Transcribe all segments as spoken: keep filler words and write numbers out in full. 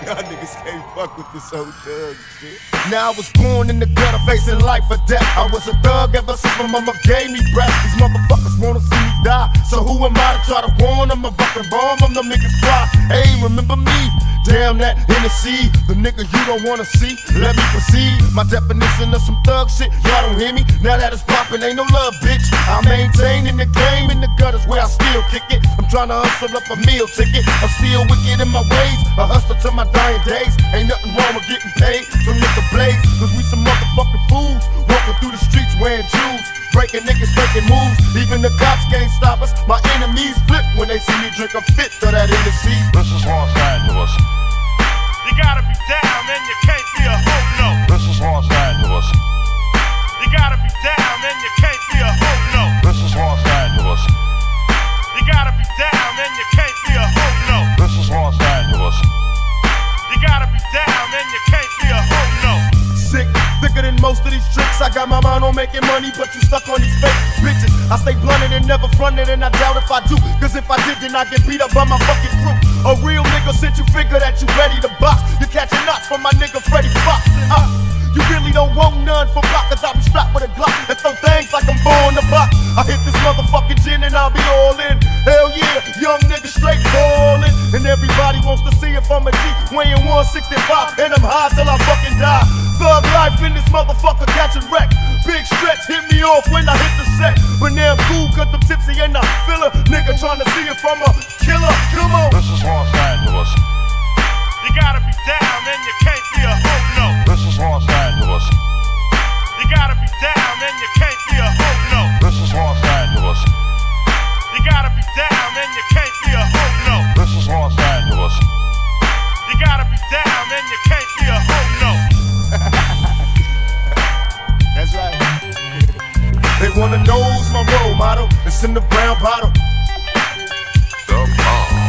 Y'all niggas can't fuck with this old thug shit. Now I was born in the gutter, facing life or death. I was a thug ever since my mama gave me breath. These motherfuckers wanna see me die, so who am I to try to warn them? I'm fucking bomb them, them niggas fly. Hey, remember me? Damn that Hennessy, the nigga you don't wanna see. Let me proceed. My definition of some thug shit, y'all don't hear me. Now that it's poppin', ain't no love, bitch. I maintain in the game, in the gutters where I still kick it. I'm tryna hustle up a meal ticket. I'm still wicked in my ways, a hustler to my dying days. Ain't nothing wrong with getting paid, so nigga blaze. Cause we some motherfucking fools, walking through the streets wearing jewels, breaking niggas, making moves. Even the cops can't stop us. My enemies flip when they see me drink a fit of that Hennessy. This is Los Angeles. You gotta be down, man, you can't be a hoe, no. This is Los Angeles. You gotta be down, man, you can't be a hoe, no. This is Los Angeles. You gotta be down, man, you can't be a hoe, no. This is Los Angeles. You gotta be down, man, you can't be a hoe, no. Sick, thicker than most of these tricks. I got my mind on making money, but you stuck on these fake bitches. I stay blunted and never fronted, and I doubt if I do. Cause if I did, then I get beat up by my fucking crew. A real nigga since you figure that you ready to box. You catching knots from my nigga Freddie Fox. Uh, you really don't want none for block, cause I be strapped with a Glock and throw things like I'm born to box. I hit this motherfucking gin and I'll be all in. Hell yeah, young nigga straight ballin'. And everybody wants to see if I'm a G, weighing one sixty-five, and I'm high till I fucking die. Thug life in this motherfucker catching wreck. Big stretch hit me off when I hit the set. But now I'm cool cause I'm tipsy and I feel a nigga trying to see if I'm a killer. Come on. This is Los Angeles. You gotta be down, man, you can't be a hoe, no. This is Los Angeles. You gotta be down, man, you can't be a hoe, no. This is Los Angeles. You gotta be down, man, you can't be a hoe, no. This is Los Angeles. You gotta be down, man, you can't be a hoe, no. That's right. They wanna know who's my role model. It's in the brown bottle. The bomb.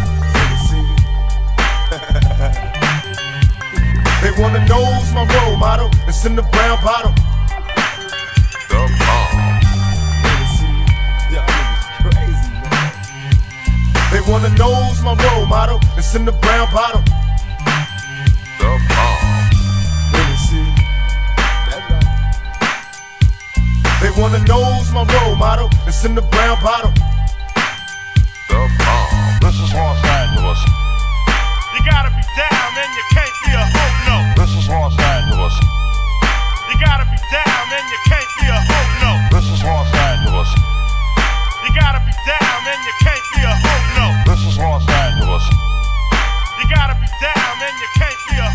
They wanna know who's my role model. It's in the brown bottle. The bomb. Y'all niggas crazy, man. They wanna know who's my role model. It's in the brown bottle. The bomb. That's right. They wanna know who's my role model. It's in the brown bottle. The bomb. This is Los Angeles. You gotta be down, man, you can't be a hoe, no. This is Los Angeles. You gotta be down, man, you can't be a hoe, no. This is Los Angeles. You gotta be down, man, you can't be a hoe, no. This is Los Angeles. You gotta be down, man, you can't be a